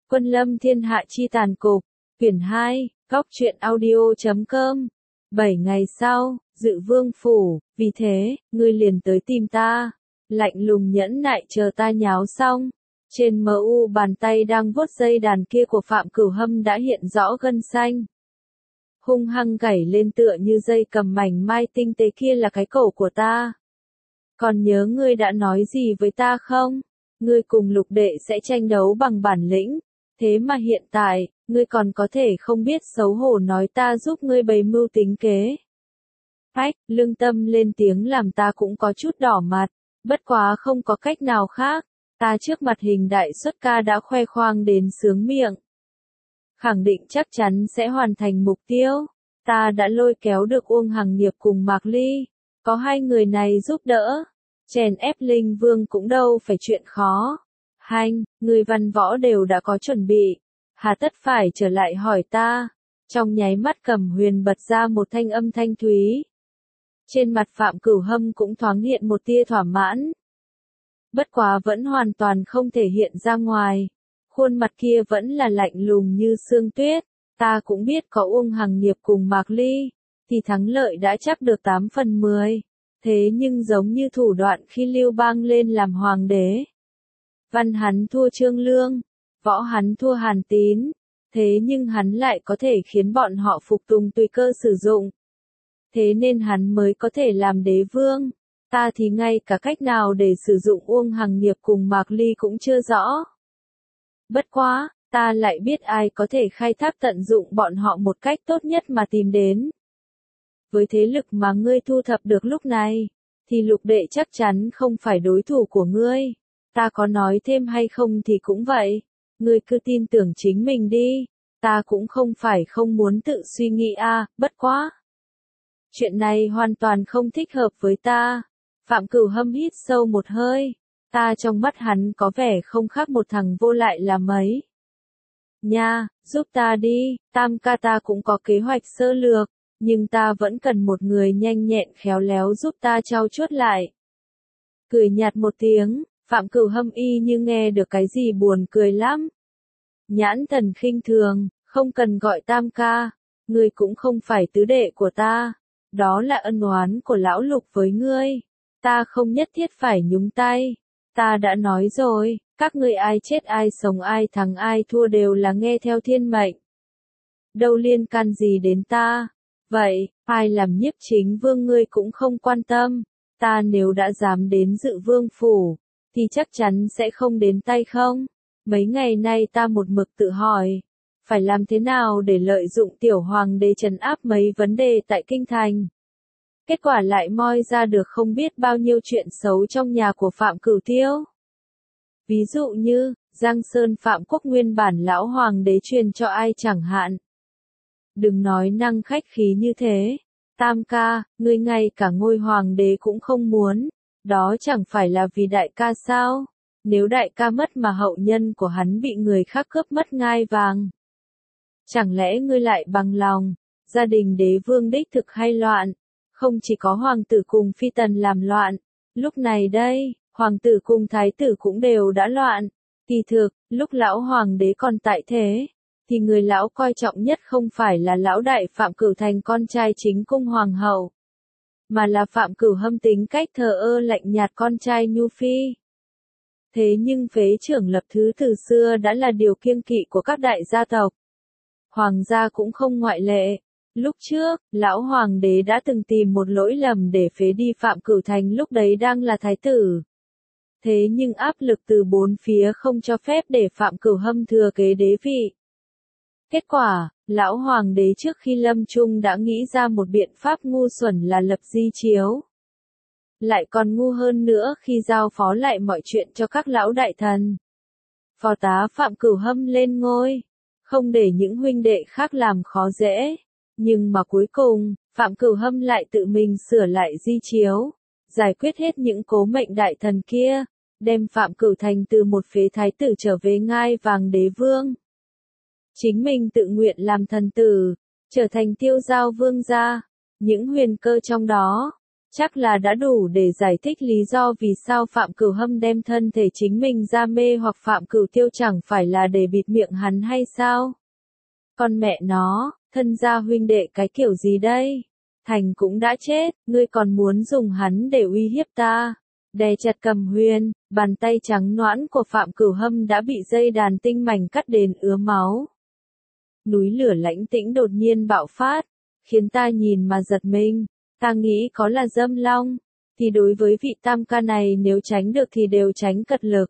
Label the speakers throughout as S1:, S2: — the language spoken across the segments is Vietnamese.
S1: Quân lâm thiên hạ chi tàn cục, quyển 2, góc truyện audio.com. 7 ngày sau, Dự Vương phủ, vì thế, ngươi liền tới tìm ta. Lạnh lùng nhẫn nại chờ ta nháo xong. Trên MU bàn tay đang vuốt dây đàn kia của Phạm Cửu Hâm đã hiện rõ gân xanh. Hung hăng gảy lên tựa như dây cầm mảnh mai tinh tế kia là cái cổ của ta. Còn nhớ ngươi đã nói gì với ta không? Ngươi cùng Lục đệ sẽ tranh đấu bằng bản lĩnh. Thế mà hiện tại, ngươi còn có thể không biết xấu hổ nói ta giúp ngươi bày mưu tính kế. Ách, Lương Tâm lên tiếng làm ta cũng có chút đỏ mặt, bất quá không có cách nào khác, ta trước mặt Hình đại xuất ca đã khoe khoang đến sướng miệng. Khẳng định chắc chắn sẽ hoàn thành mục tiêu, ta đã lôi kéo được Uông Hằng Nghiệp cùng Mạc Ly, có hai người này giúp đỡ, chèn ép Linh Vương cũng đâu phải chuyện khó. Hành, người văn võ đều đã có chuẩn bị, hà tất phải trở lại hỏi ta. Trong nháy mắt Cẩm Huyền bật ra một thanh âm thanh thúy. Trên mặt Phạm Cửu Hâm cũng thoáng hiện một tia thỏa mãn. Bất quá vẫn hoàn toàn không thể hiện ra ngoài. Khuôn mặt kia vẫn là lạnh lùng như sương tuyết. Ta cũng biết có Uông Hằng Nghiệp cùng Mạc Ly, thì thắng lợi đã chắc được 8 phần 10. Thế nhưng giống như thủ đoạn khi Lưu Bang lên làm hoàng đế. Văn hắn thua Trương Lương, võ hắn thua Hàn Tín, thế nhưng hắn lại có thể khiến bọn họ phục tùng tùy cơ sử dụng. Thế nên hắn mới có thể làm đế vương, ta thì ngay cả cách nào để sử dụng Uông Hằng Nghiệp cùng Mạc Ly cũng chưa rõ. Bất quá, ta lại biết ai có thể khai thác tận dụng bọn họ một cách tốt nhất mà tìm đến. Với thế lực mà ngươi thu thập được lúc này, thì Lục đệ chắc chắn không phải đối thủ của ngươi. Ta có nói thêm hay không thì cũng vậy, ngươi cứ tin tưởng chính mình đi, ta cũng không phải không muốn tự suy nghĩ bất quá. Chuyện này hoàn toàn không thích hợp với ta. Phạm Cửu Hâm hít sâu một hơi, ta trong mắt hắn có vẻ không khác một thằng vô lại là mấy. Nha, giúp ta đi, Tam ca ta cũng có kế hoạch sơ lược, nhưng ta vẫn cần một người nhanh nhẹn khéo léo giúp ta trau chuốt lại. Cười nhạt một tiếng. Phạm Cửu Hâm y như nghe được cái gì buồn cười lắm. Nhãn thần khinh thường, không cần gọi Tam ca, ngươi cũng không phải tứ đệ của ta, đó là ân oán của lão Lục với ngươi, ta không nhất thiết phải nhúng tay, ta đã nói rồi, các ngươi ai chết ai sống ai thắng ai thua đều là nghe theo thiên mệnh. Đâu liên can gì đến ta, vậy, ai làm nhiếp chính vương ngươi cũng không quan tâm, ta nếu đã dám đến Dự Vương phủ, thì chắc chắn sẽ không đến tay không. Mấy ngày nay ta một mực tự hỏi, phải làm thế nào để lợi dụng tiểu hoàng đế trấn áp mấy vấn đề tại kinh thành. Kết quả lại moi ra được không biết bao nhiêu chuyện xấu trong nhà của Phạm Cửu Tiêu. Ví dụ như, Giang Sơn Phạm Quốc nguyên bản lão hoàng đế truyền cho ai chẳng hạn. Đừng nói năng khách khí như thế, Tam ca, ngươi ngay cả ngôi hoàng đế cũng không muốn. Đó chẳng phải là vì đại ca sao? Nếu đại ca mất mà hậu nhân của hắn bị người khác cướp mất ngai vàng. Chẳng lẽ ngươi lại bằng lòng, gia đình đế vương đích thực hay loạn? Không chỉ có hoàng tử cùng phi tần làm loạn, lúc này đây, hoàng tử cùng thái tử cũng đều đã loạn. Kỳ thực, lúc lão hoàng đế còn tại thế, thì người lão coi trọng nhất không phải là lão đại Phạm Cửu thành con trai chính cung hoàng hậu, mà là Phạm Cửu Hâm tính cách thờ ơ lạnh nhạt con trai Nhu Phi. Thế nhưng phế trưởng lập thứ từ xưa đã là điều kiêng kỵ của các đại gia tộc. Hoàng gia cũng không ngoại lệ. Lúc trước, lão hoàng đế đã từng tìm một lỗi lầm để phế đi Phạm Cửu thành lúc đấy đang là thái tử. Thế nhưng áp lực từ bốn phía không cho phép để Phạm Cửu Hâm thừa kế đế vị. Kết quả, lão hoàng đế trước khi lâm chung đã nghĩ ra một biện pháp ngu xuẩn là lập di chiếu. Lại còn ngu hơn nữa khi giao phó lại mọi chuyện cho các lão đại thần. Phò tá Phạm Cửu Hâm lên ngôi, không để những huynh đệ khác làm khó dễ. Nhưng mà cuối cùng, Phạm Cửu Hâm lại tự mình sửa lại di chiếu, giải quyết hết những cố mệnh đại thần kia, đem Phạm Cửu thành từ một phế thái tử trở về ngai vàng đế vương. Chính mình tự nguyện làm thần tử, trở thành tiêu giao vương gia, những huyền cơ trong đó, Chắc là đã đủ để giải thích lý do vì sao Phạm Cửu Hâm đem thân thể chính mình ra mê hoặc Phạm Cửu Tiêu chẳng phải là để bịt miệng hắn hay sao? Con mẹ nó, thân gia huynh đệ cái kiểu gì đây? Thành cũng đã chết, ngươi còn muốn dùng hắn để uy hiếp ta. Đè chặt Cầm Huyên, bàn tay trắng nõn của Phạm Cửu Hâm đã bị dây đàn tinh mảnh cắt đến ứa máu. Núi lửa lãnh tĩnh đột nhiên bạo phát, khiến ta nhìn mà giật mình. Ta nghĩ có là Dâm Long, thì đối với vị tam ca này nếu tránh được thì đều tránh cật lực.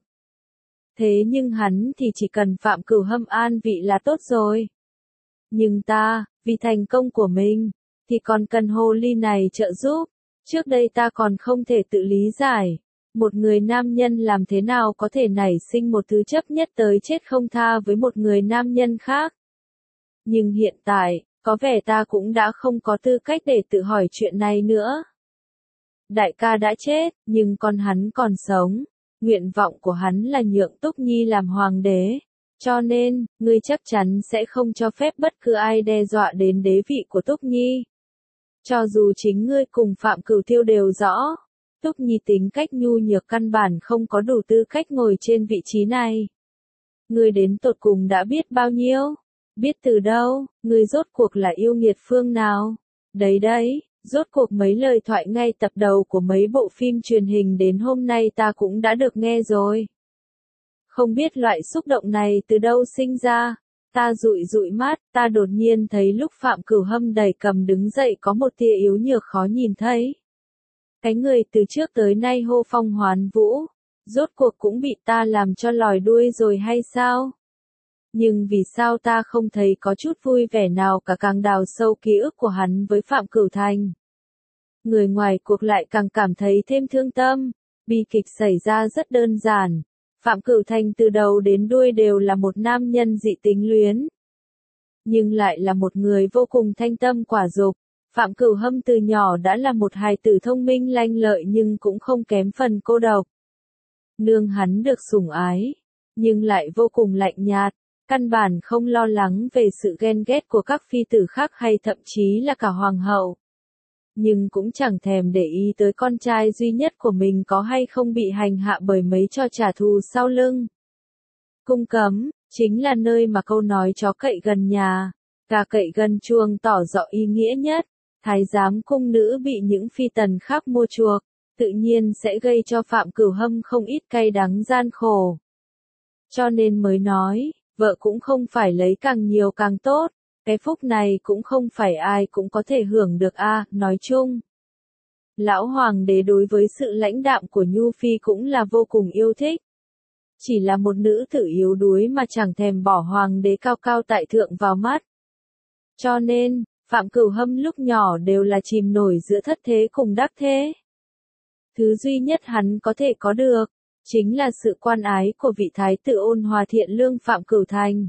S1: Thế nhưng hắn thì chỉ cần Phạm Cửu Hâm an vị là tốt rồi. Nhưng ta, vì thành công của mình, thì còn cần hồ ly này trợ giúp. Trước đây ta còn không thể tự lý giải, một người nam nhân làm thế nào có thể nảy sinh một thứ chấp nhất tới chết không tha với một người nam nhân khác. Nhưng hiện tại, có vẻ ta cũng đã không có tư cách để tự hỏi chuyện này nữa. Đại ca đã chết, nhưng con hắn còn sống. Nguyện vọng của hắn là nhượng Túc Nhi làm hoàng đế. Cho nên, ngươi chắc chắn sẽ không cho phép bất cứ ai đe dọa đến đế vị của Túc Nhi. Cho dù chính ngươi cùng Phạm Cửu Tiêu đều rõ, Túc Nhi tính cách nhu nhược căn bản không có đủ tư cách ngồi trên vị trí này. Ngươi đến tột cùng đã biết bao nhiêu? Biết từ đâu, ngươi rốt cuộc là yêu nghiệt phương nào? Đấy, rốt cuộc mấy lời thoại ngay tập đầu của mấy bộ phim truyền hình đến hôm nay ta cũng đã được nghe rồi. Không biết loại xúc động này từ đâu sinh ra. Ta dụi mắt, ta đột nhiên thấy lúc Phạm Cửu Hâm đẩy Cầm đứng dậy có một tia yếu nhược khó nhìn thấy. Cái người từ trước tới nay hô phong hoán vũ, rốt cuộc cũng bị ta làm cho lòi đuôi rồi hay sao? Nhưng vì sao ta không thấy có chút vui vẻ nào cả, càng đào sâu ký ức của hắn với Phạm Cửu Thành. Người ngoài cuộc lại càng cảm thấy thêm thương tâm, bi kịch xảy ra rất đơn giản. Phạm Cửu Thành từ đầu đến đuôi đều là một nam nhân dị tính luyến. Nhưng lại là một người vô cùng thanh tâm quả dục. Phạm Cửu Hâm từ nhỏ đã là một hài tử thông minh lanh lợi nhưng cũng không kém phần cô độc. Nương hắn được sủng ái, nhưng lại vô cùng lạnh nhạt, căn bản không lo lắng về sự ghen ghét của các phi tử khác hay thậm chí là cả hoàng hậu. Nhưng cũng chẳng thèm để ý tới con trai duy nhất của mình có hay không bị hành hạ bởi mấy trò trả thù sau lưng. Cung cấm, chính là nơi mà câu nói chó cậy gần nhà, gà cậy gần chuồng tỏ rõ ý nghĩa nhất. Thái giám cung nữ bị những phi tần khác mua chuộc, tự nhiên sẽ gây cho Phạm Cửu Hâm không ít cay đắng gian khổ. Cho nên mới nói, vợ cũng không phải lấy càng nhiều càng tốt. Cái phúc này cũng không phải ai cũng có thể hưởng được nói chung. Lão hoàng đế đối với sự lãnh đạm của Nhu Phi cũng là vô cùng yêu thích. Chỉ là một nữ tử yếu đuối mà chẳng thèm bỏ hoàng đế cao cao tại thượng vào mắt. Cho nên, Phạm Cửu Hâm lúc nhỏ đều là chìm nổi giữa thất thế cùng đắc thế. Thứ duy nhất hắn có thể có được, chính là sự quan ái của vị thái tử ôn hòa thiện lương Phạm Cửu Thành.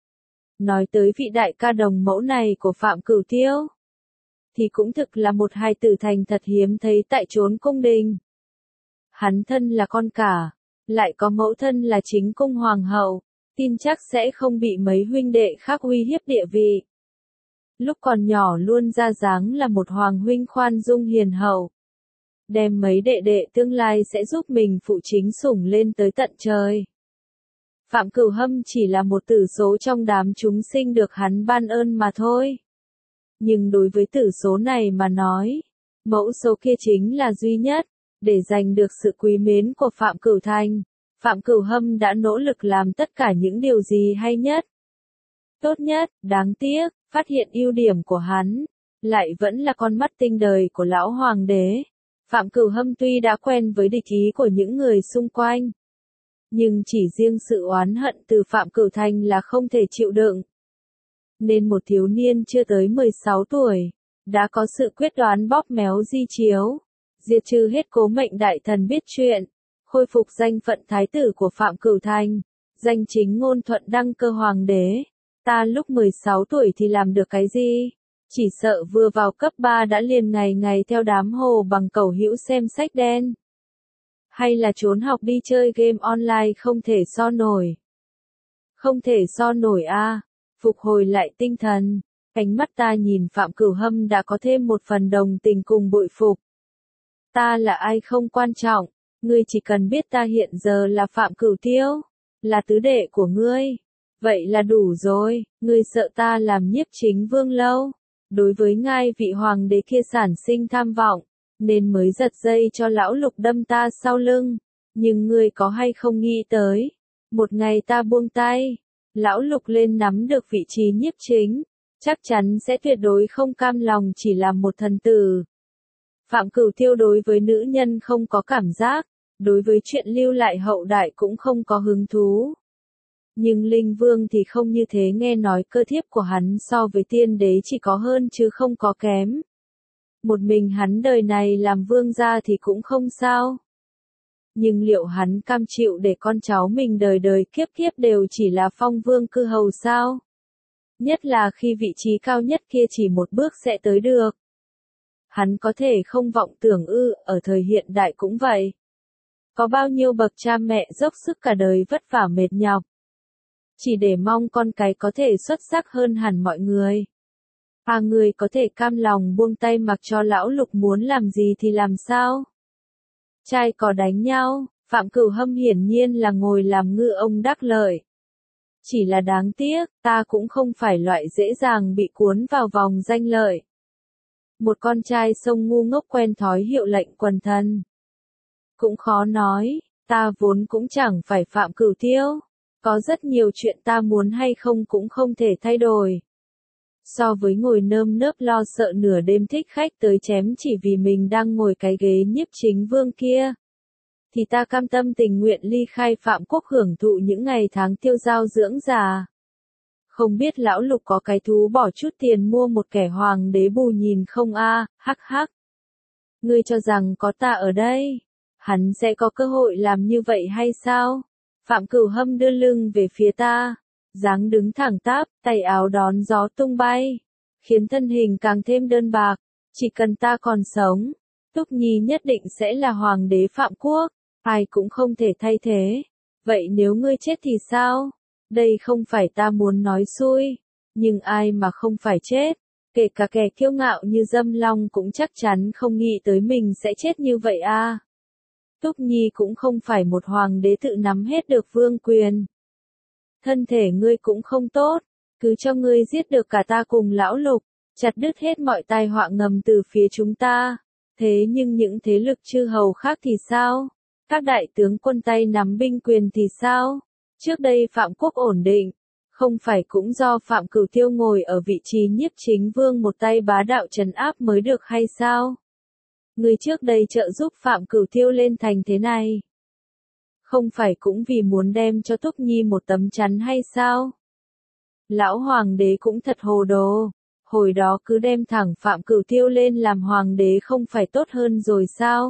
S1: Nói tới vị đại ca đồng mẫu này của Phạm Cửu Tiêu, thì cũng thực là một hài tử thành thật hiếm thấy tại chốn cung đình. Hắn thân là con cả, lại có mẫu thân là chính cung hoàng hậu, tin chắc sẽ không bị mấy huynh đệ khác uy hiếp địa vị. Lúc còn nhỏ luôn ra dáng là một hoàng huynh khoan dung hiền hậu. Đem mấy đệ đệ tương lai sẽ giúp mình phụ chính sủng lên tới tận trời. Phạm Cửu Hâm chỉ là một tử số trong đám chúng sinh được hắn ban ơn mà thôi. Nhưng đối với tử số này mà nói, mẫu số kia chính là duy nhất. Để giành được sự quý mến của Phạm Cửu Thành, Phạm Cửu Hâm đã nỗ lực làm tất cả những điều gì hay nhất, tốt nhất. Đáng tiếc, phát hiện ưu điểm của hắn, lại vẫn là con mắt tinh đời của lão hoàng đế. Phạm Cửu Hâm tuy đã quen với địch ý của những người xung quanh, nhưng chỉ riêng sự oán hận từ Phạm Cửu Thành là không thể chịu đựng. Nên một thiếu niên chưa tới 16 tuổi, đã có sự quyết đoán bóp méo di chiếu, diệt trừ hết Cố Mệnh đại thần biết chuyện, khôi phục danh phận thái tử của Phạm Cửu Thành, danh chính ngôn thuận đăng cơ hoàng đế. Ta lúc 16 tuổi thì làm được cái gì? Chỉ sợ vừa vào cấp 3 đã liền ngày ngày theo đám hồ bằng cẩu hữu xem sách đen. Hay là trốn học đi chơi game online không thể so nổi. Không thể so nổi Phục hồi lại tinh thần, ánh mắt ta nhìn Phạm Cửu Hâm đã có thêm một phần đồng tình cùng bội phục. Ta là ai không quan trọng, ngươi chỉ cần biết ta hiện giờ là Phạm Cửu Tiêu, là tứ đệ của ngươi. Vậy là đủ rồi, ngươi sợ ta làm nhiếp chính vương lâu. Đối với ngai vị hoàng đế kia sản sinh tham vọng, nên mới giật dây cho lão Lục đâm ta sau lưng. Nhưng ngươi có hay không nghĩ tới, một ngày ta buông tay, lão Lục lên nắm được vị trí nhiếp chính, chắc chắn sẽ tuyệt đối không cam lòng chỉ làm một thần tử. Phạm Cửu Tiêu đối với nữ nhân không có cảm giác, đối với chuyện lưu lại hậu đại cũng không có hứng thú. Nhưng Linh Vương thì không như thế, nghe nói cơ thiếp của hắn so với tiên đế chỉ có hơn chứ không có kém. Một mình hắn đời này làm vương gia thì cũng không sao. Nhưng liệu hắn cam chịu để con cháu mình đời đời kiếp kiếp đều chỉ là phong vương cư hầu sao? Nhất là khi vị trí cao nhất kia chỉ một bước sẽ tới được. Hắn có thể không vọng tưởng ư, ở thời hiện đại cũng vậy. Có bao nhiêu bậc cha mẹ dốc sức cả đời vất vả mệt nhọc, chỉ để mong con cái có thể xuất sắc hơn hẳn mọi người. Người có thể cam lòng buông tay mặc cho lão Lục muốn làm gì thì làm sao? Trai có đánh nhau, Phạm Cửu Hâm hiển nhiên là ngồi làm ngư ông đắc lợi. Chỉ là đáng tiếc, ta cũng không phải loại dễ dàng bị cuốn vào vòng danh lợi. Một con trai sông ngu ngốc quen thói hiệu lệnh quần thần. Cũng khó nói, ta vốn cũng chẳng phải Phạm Cửu Tiêu. Có rất nhiều chuyện ta muốn hay không cũng không thể thay đổi. So với ngồi nơm nớp lo sợ nửa đêm thích khách tới chém chỉ vì mình đang ngồi cái ghế nhiếp chính vương kia, thì ta cam tâm tình nguyện ly khai Phạm Quốc hưởng thụ những ngày tháng tiêu dao dưỡng già. Không biết lão Lục có cái thú bỏ chút tiền mua một kẻ hoàng đế bù nhìn không a? Hắc hắc. Ngươi cho rằng có ta ở đây, hắn sẽ có cơ hội làm như vậy hay sao? Phạm Cửu Hâm đưa lưng về phía ta, dáng đứng thẳng tắp, tay áo đón gió tung bay, khiến thân hình càng thêm đơn bạc. Chỉ cần ta còn sống, Túc Nhi nhất định sẽ là hoàng đế Phạm Quốc, ai cũng không thể thay thế. Vậy nếu ngươi chết thì sao? Đây không phải ta muốn nói xui, nhưng ai mà không phải chết, kể cả kẻ kiêu ngạo như Dâm Long cũng chắc chắn không nghĩ tới mình sẽ chết như vậy a. Túc Nhi cũng không phải một hoàng đế tự nắm hết được vương quyền. Thân thể ngươi cũng không tốt, cứ cho ngươi giết được cả ta cùng lão Lục, chặt đứt hết mọi tai họa ngầm từ phía chúng ta. Thế nhưng những thế lực chư hầu khác thì sao? Các đại tướng quân tay nắm binh quyền thì sao? Trước đây Phạm Quốc ổn định, không phải cũng do Phạm Cửu Tiêu ngồi ở vị trí nhiếp chính vương một tay bá đạo trấn áp mới được hay sao? Người trước đây trợ giúp Phạm Cửu Tiêu lên thành thế này, không phải cũng vì muốn đem cho Túc Nhi một tấm chắn hay sao? Lão hoàng đế cũng thật hồ đồ, hồi đó cứ đem thẳng Phạm Cửu Tiêu lên làm hoàng đế không phải tốt hơn rồi sao?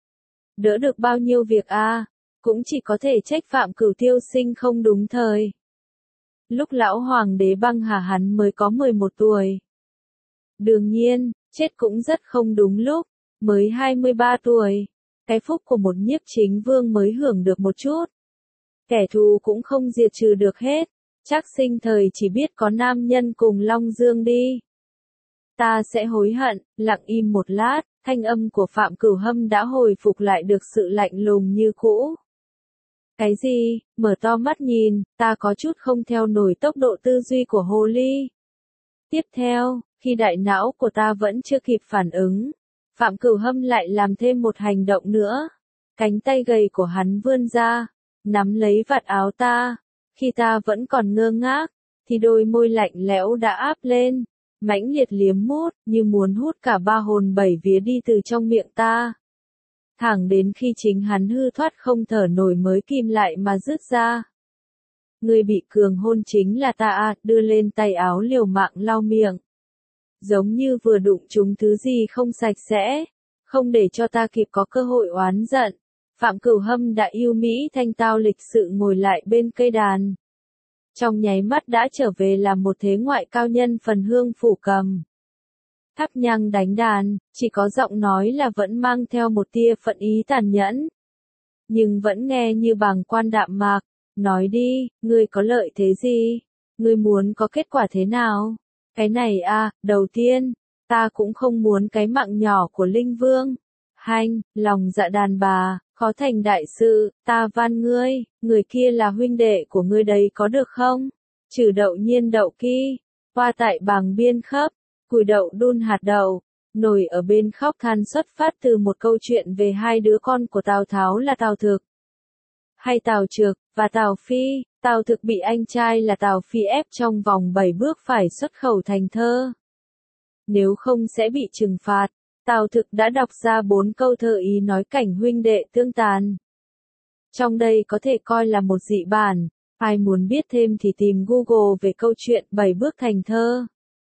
S1: Đỡ được bao nhiêu việc a, cũng chỉ có thể trách Phạm Cửu Tiêu sinh không đúng thời. Lúc lão hoàng đế băng hà hắn mới có 11 tuổi. Đương nhiên, chết cũng rất không đúng lúc, mới 23 tuổi. Cái phúc của một nhiếp chính vương mới hưởng được một chút. Kẻ thù cũng không diệt trừ được hết, chắc sinh thời chỉ biết có nam nhân cùng Long Dương đi. Ta sẽ hối hận. Lặng im một lát, thanh âm của Phạm Cửu Hâm đã hồi phục lại được sự lạnh lùng như cũ. Cái gì? Mở to mắt nhìn, ta có chút không theo nổi tốc độ tư duy của hồ ly. Tiếp theo, khi đại não của ta vẫn chưa kịp phản ứng, Phạm Cửu Hâm lại làm thêm một hành động nữa. Cánh tay gầy của hắn vươn ra, nắm lấy vạt áo ta. Khi ta vẫn còn ngơ ngác, thì đôi môi lạnh lẽo đã áp lên, mãnh liệt liếm mút, như muốn hút cả ba hồn bảy vía đi từ trong miệng ta. Thẳng đến khi chính hắn hư thoát không thở nổi mới kìm lại mà rứt ra. Người bị cường hôn chính là ta à, đưa lên tay áo liều mạng lau miệng. Giống như vừa đụng trúng thứ gì không sạch sẽ, không để cho ta kịp có cơ hội oán giận. Phạm Cửu Hâm đã yêu mỹ thanh tao lịch sự ngồi lại bên cây đàn. Trong nháy mắt đã trở về làm một thế ngoại cao nhân phần hương phủ cầm. Thắp nhang đánh đàn, chỉ có giọng nói là vẫn mang theo một tia phận ý tàn nhẫn. Nhưng vẫn nghe như bàng quan đạm mạc. Nói đi, ngươi có lợi thế gì? Ngươi muốn có kết quả thế nào? Cái này à, đầu tiên, ta cũng không muốn cái mạng nhỏ của Linh Vương. Hanh, lòng dạ đàn bà, khó thành đại sự, ta van ngươi, người kia là huynh đệ của ngươi đấy có được không? Trừ đậu nhiên đậu ki, hoa tại bàng biên khấp, cùi đậu đun hạt đậu, nổi ở bên khóc than xuất phát từ một câu chuyện về hai đứa con của Tào Tháo là Tào Thực hay Tào Trực, và Tào Phi. Tào Thực bị anh trai là Tào Phi ép trong vòng 7 bước phải xuất khẩu thành thơ. Nếu không sẽ bị trừng phạt. Tào Thực đã đọc ra 4 câu thơ ý nói cảnh huynh đệ tương tàn. Trong đây có thể coi là một dị bản, ai muốn biết thêm thì tìm Google về câu chuyện 7 bước thành thơ.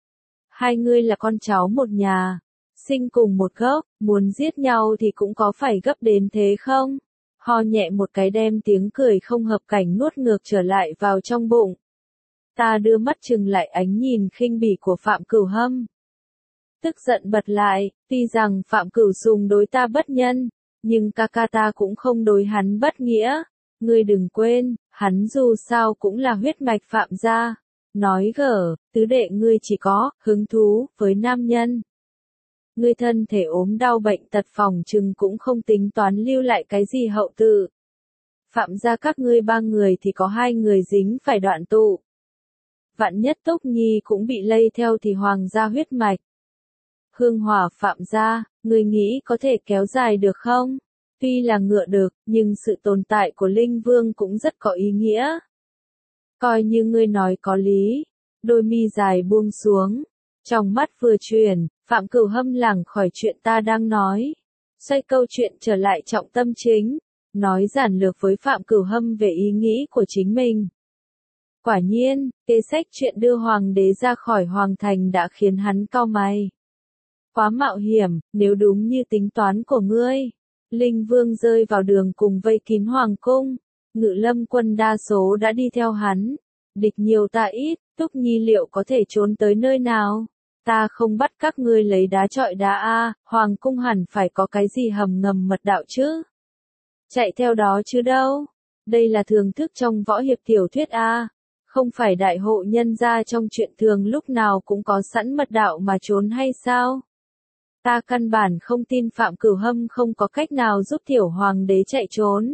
S1: Hai người là con cháu một nhà, sinh cùng một gốc, muốn giết nhau thì cũng có phải gấp đến thế không? Ho nhẹ một cái đem tiếng cười không hợp cảnh nuốt ngược trở lại vào trong bụng. Ta đưa mắt chừng lại ánh nhìn khinh bỉ của Phạm Cửu Hâm. Tức giận bật lại, tuy rằng Phạm Cửu Sùng đối ta bất nhân, nhưng ca ca ta cũng không đối hắn bất nghĩa. Ngươi đừng quên, hắn dù sao cũng là huyết mạch Phạm gia. Nói gở, tứ đệ ngươi chỉ có hứng thú với nam nhân. Ngươi thân thể ốm đau bệnh tật phòng chừng cũng không tính toán lưu lại cái gì hậu tự. Phạm gia các ngươi 3 người thì có 2 người dính phải đoạn tụ. Vạn nhất Túc Nhi cũng bị lây theo thì hoàng gia huyết mạch. Hương hỏa Phạm gia, ngươi nghĩ có thể kéo dài được không? Tuy là ngựa được, nhưng sự tồn tại của Linh Vương cũng rất có ý nghĩa. Coi như ngươi nói có lý. Đôi mi dài buông xuống. Trong mắt vừa chuyển, Phạm Cửu Hâm lảng khỏi chuyện ta đang nói. Xoay câu chuyện trở lại trọng tâm chính. Nói giản lược với Phạm Cửu Hâm về ý nghĩ của chính mình. Quả nhiên, kế sách chuyện đưa hoàng đế ra khỏi hoàng thành đã khiến hắn cau mày. Quá mạo hiểm, nếu đúng như tính toán của ngươi. Linh Vương rơi vào đường cùng vây kín hoàng cung. Ngự lâm quân đa số đã đi theo hắn. Địch nhiều ta ít, Túc Nhi liệu có thể trốn tới nơi nào? Ta không bắt các ngươi lấy đá chọi đá a, hoàng cung hẳn phải có cái gì hầm ngầm mật đạo chứ? Chạy theo đó chứ đâu? Đây là thường thức trong võ hiệp tiểu thuyết a, không phải đại hộ nhân gia trong chuyện thường lúc nào cũng có sẵn mật đạo mà trốn hay sao? Ta căn bản không tin Phạm Cửu Hâm không có cách nào giúp tiểu hoàng đế chạy trốn.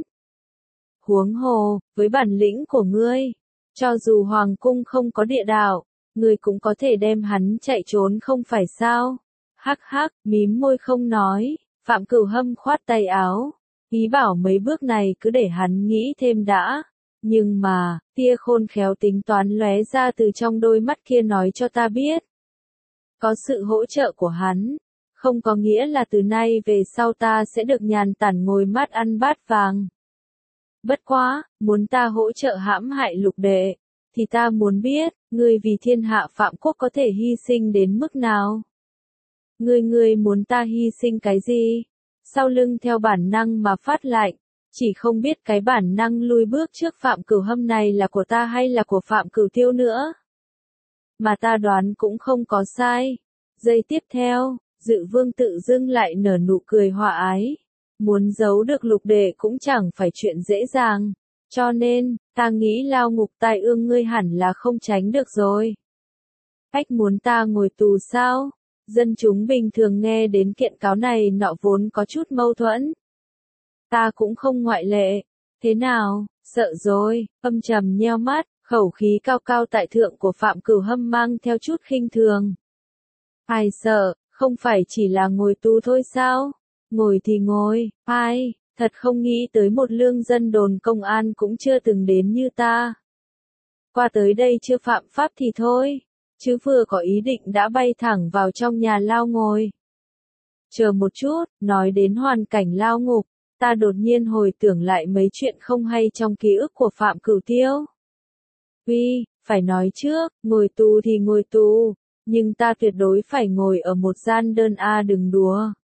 S1: Huống hồ, với bản lĩnh của ngươi, cho dù hoàng cung không có địa đạo, ngươi cũng có thể đem hắn chạy trốn không phải sao? Hắc hắc, mím môi không nói, Phạm Cửu Hâm khoát tay áo, ý bảo mấy bước này cứ để hắn nghĩ thêm đã. Nhưng mà, tia khôn khéo tính toán lóe ra từ trong đôi mắt kia nói cho ta biết. Có sự hỗ trợ của hắn, không có nghĩa là từ nay về sau ta sẽ được nhàn tản ngồi mát ăn bát vàng. Bất quá, muốn ta hỗ trợ hãm hại Lục đệ, thì ta muốn biết, ngươi vì thiên hạ Phạm quốc có thể hy sinh đến mức nào? Ngươi muốn ta hy sinh cái gì? Sau lưng theo bản năng mà phát lạnh, chỉ không biết cái bản năng lui bước trước Phạm Cửu Hâm này là của ta hay là của Phạm Cửu Tiêu nữa. Mà ta đoán cũng không có sai. Giây tiếp theo, Dự Vương tự dưng lại nở nụ cười hòa ái. Muốn giấu được Lục đệ cũng chẳng phải chuyện dễ dàng. Cho nên, ta nghĩ lao ngục tai ương ngươi hẳn là không tránh được rồi. Ách muốn ta ngồi tù sao? Dân chúng bình thường nghe đến kiện cáo này nọ vốn có chút mâu thuẫn. Ta cũng không ngoại lệ. Thế nào, sợ rồi, âm trầm nheo mắt, khẩu khí cao cao tại thượng của Phạm Cửu Hâm mang theo chút khinh thường. Ai sợ, không phải chỉ là ngồi tù thôi sao? Ngồi thì ngồi, ai, thật không nghĩ tới một lương dân đồn công an cũng chưa từng đến như ta. Qua tới đây chưa phạm pháp thì thôi, chứ vừa có ý định đã bay thẳng vào trong nhà lao ngồi. Chờ một chút, nói đến hoàn cảnh lao ngục, ta đột nhiên hồi tưởng lại mấy chuyện không hay trong ký ức của Phạm Cửu Tiêu. Uy, phải nói trước, ngồi tù thì ngồi tù, nhưng ta tuyệt đối phải ngồi ở một gian đơn đừng đùa.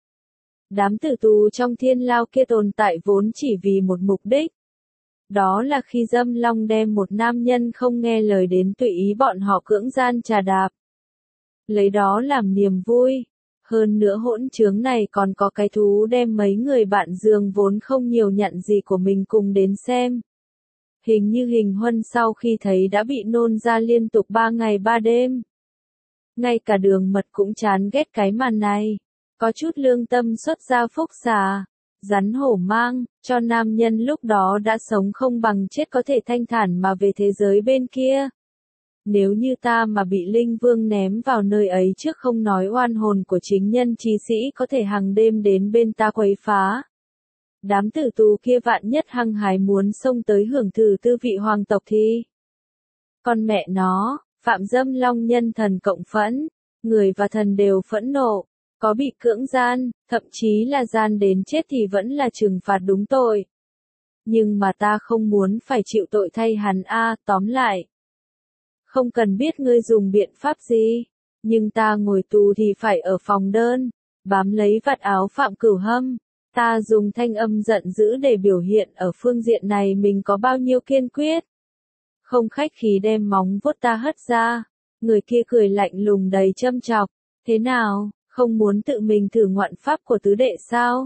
S1: Đám tử tù trong thiên lao kia tồn tại vốn chỉ vì một mục đích. Đó là khi Dâm Long đem một nam nhân không nghe lời đến tùy ý bọn họ cưỡng gian trà đạp. Lấy đó làm niềm vui. Hơn nữa hỗn trướng này còn có cái thú đem mấy người bạn giường vốn không nhiều nhận gì của mình cùng đến xem. Hình như Hình Huân sau khi thấy đã bị nôn ra liên tục 3 ngày 3 đêm. Ngay cả Đường Mật cũng chán ghét cái màn này. có chút lương tâm xuất gia phúc xà, rắn hổ mang, cho nam nhân lúc đó đã sống không bằng chết có thể thanh thản mà về thế giới bên kia. Nếu như ta mà bị Linh Vương ném vào nơi ấy trước không nói oan hồn của chính nhân trí sĩ có thể hàng đêm đến bên ta quấy phá. Đám tử tù kia vạn nhất hăng hái muốn xông tới hưởng thử tư vị hoàng tộc thì. Con mẹ nó, phạm dâm long nhân thần cộng phẫn, người và thần đều phẫn nộ, có bị cưỡng gian, thậm chí là gian đến chết thì vẫn là trừng phạt đúng tội. Nhưng mà ta không muốn phải chịu tội thay hắn tóm lại. Không cần biết ngươi dùng biện pháp gì, nhưng ta ngồi tù thì phải ở phòng đơn, bám lấy vạt áo Phạm Cửu Hâm. Ta dùng thanh âm giận dữ để biểu hiện ở phương diện này mình có bao nhiêu kiên quyết. Không khách khí đem móng vuốt ta hất ra, người kia cười lạnh lùng đầy châm chọc, thế nào, không muốn tự mình thử ngoạn pháp của tứ đệ sao?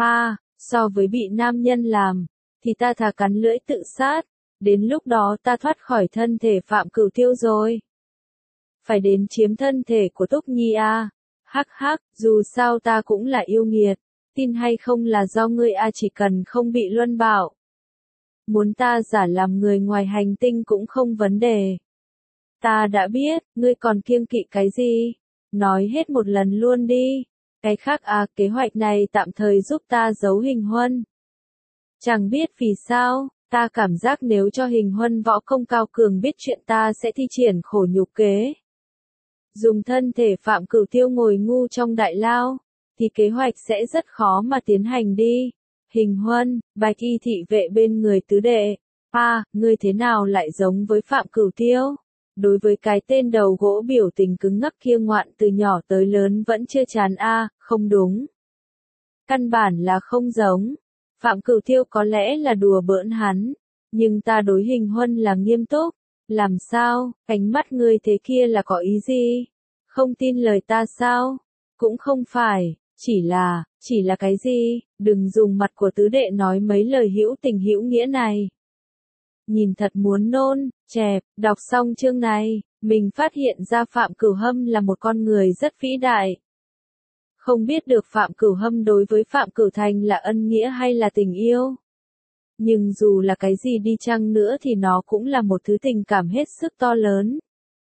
S1: So với bị nam nhân làm, thì ta thà cắn lưỡi tự sát, đến lúc đó ta thoát khỏi thân thể Phạm Cửu Tiêu rồi. Phải đến chiếm thân thể của Túc Nhi hắc hắc, dù sao ta cũng là yêu nghiệt, tin hay không là do ngươi chỉ cần không bị luân bạo. Muốn ta giả làm người ngoài hành tinh cũng không vấn đề. Ta đã biết, ngươi còn kiêng kỵ cái gì? Nói hết một lần luôn đi. Cái khác kế hoạch này tạm thời giúp ta giấu Hình Huân. Chẳng biết vì sao, ta cảm giác nếu cho Hình Huân võ công cao cường biết chuyện ta sẽ thi triển khổ nhục kế. Dùng thân thể Phạm Cửu Tiêu ngồi ngu trong đại lao, thì kế hoạch sẽ rất khó mà tiến hành đi. Hình Huân, bạch y thị vệ bên người tứ đệ. Ngươi thế nào lại giống với Phạm Cửu Tiêu? Đối với cái tên đầu gỗ biểu tình cứng ngắc kia ngoạn từ nhỏ tới lớn vẫn chưa chán không đúng. Căn bản là không giống. Phạm Cửu Tiêu có lẽ là đùa bỡn hắn, nhưng ta đối Hình Huân là nghiêm túc. Làm sao, ánh mắt ngươi thế kia là có ý gì? Không tin lời ta sao? Cũng không phải, chỉ là cái gì? Đừng dùng mặt của tứ đệ nói mấy lời hữu tình hữu nghĩa này. Nhìn thật muốn nôn, chẹp, đọc xong chương này, mình phát hiện ra Phạm Cửu Hâm là một con người rất vĩ đại. Không biết được Phạm Cửu Hâm đối với Phạm Cửu Thành là ân nghĩa hay là tình yêu. Nhưng dù là cái gì đi chăng nữa thì nó cũng là một thứ tình cảm hết sức to lớn.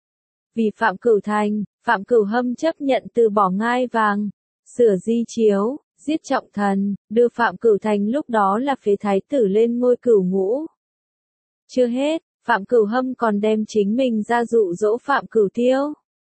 S1: Vì Phạm Cửu Thành, Phạm Cửu Hâm chấp nhận từ bỏ ngai vàng, sửa di chiếu, giết trọng thần, đưa Phạm Cửu Thành lúc đó là phế thái tử lên ngôi cửu ngũ. Chưa hết, Phạm Cửu Hâm còn đem chính mình ra dụ dỗ Phạm Cửu Tiêu.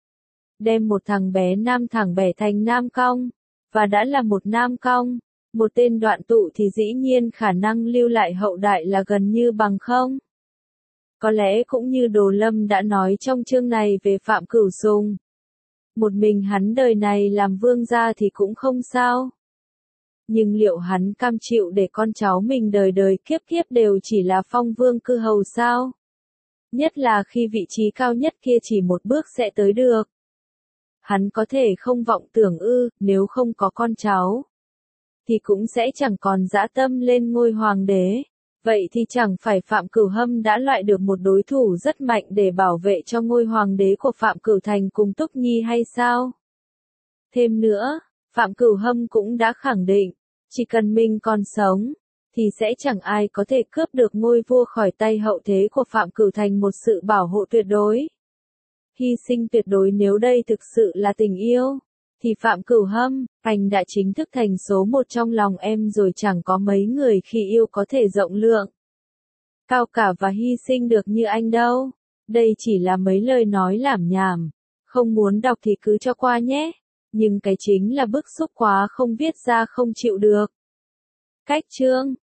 S1: Đem một thằng bé nam thẳng bẻ thành nam cong, và đã là một nam cong, một tên đoạn tụ thì dĩ nhiên khả năng lưu lại hậu đại là gần như bằng không. Có lẽ cũng như Đồ Lâm đã nói trong chương này về Phạm Cửu Sùng. Một mình hắn đời này làm vương gia thì cũng không sao. Nhưng liệu hắn cam chịu để con cháu mình đời đời kiếp kiếp đều chỉ là phong vương cư hầu sao? Nhất là khi vị trí cao nhất kia chỉ một bước sẽ tới được. Hắn có thể không vọng tưởng nếu không có con cháu, thì cũng sẽ chẳng còn dã tâm lên ngôi hoàng đế. Vậy thì chẳng phải Phạm Cửu Hâm đã loại được một đối thủ rất mạnh để bảo vệ cho ngôi hoàng đế của Phạm Cửu Thành cùng Túc Nhi hay sao? Thêm nữa, Phạm Cửu Hâm cũng đã khẳng định, chỉ cần mình còn sống, thì sẽ chẳng ai có thể cướp được ngôi vua khỏi tay hậu thế của Phạm Cửu Thành một sự bảo hộ tuyệt đối. Hy sinh tuyệt đối nếu đây thực sự là tình yêu, thì Phạm Cửu Hâm, anh đã chính thức thành số một trong lòng em rồi, chẳng có mấy người khi yêu có thể rộng lượng, cao cả và hy sinh được như anh đâu. Đây chỉ là mấy lời nói lảm nhảm, không muốn đọc thì cứ cho qua nhé, nhưng cái chính là bức xúc quá không viết ra không chịu được. Cách chương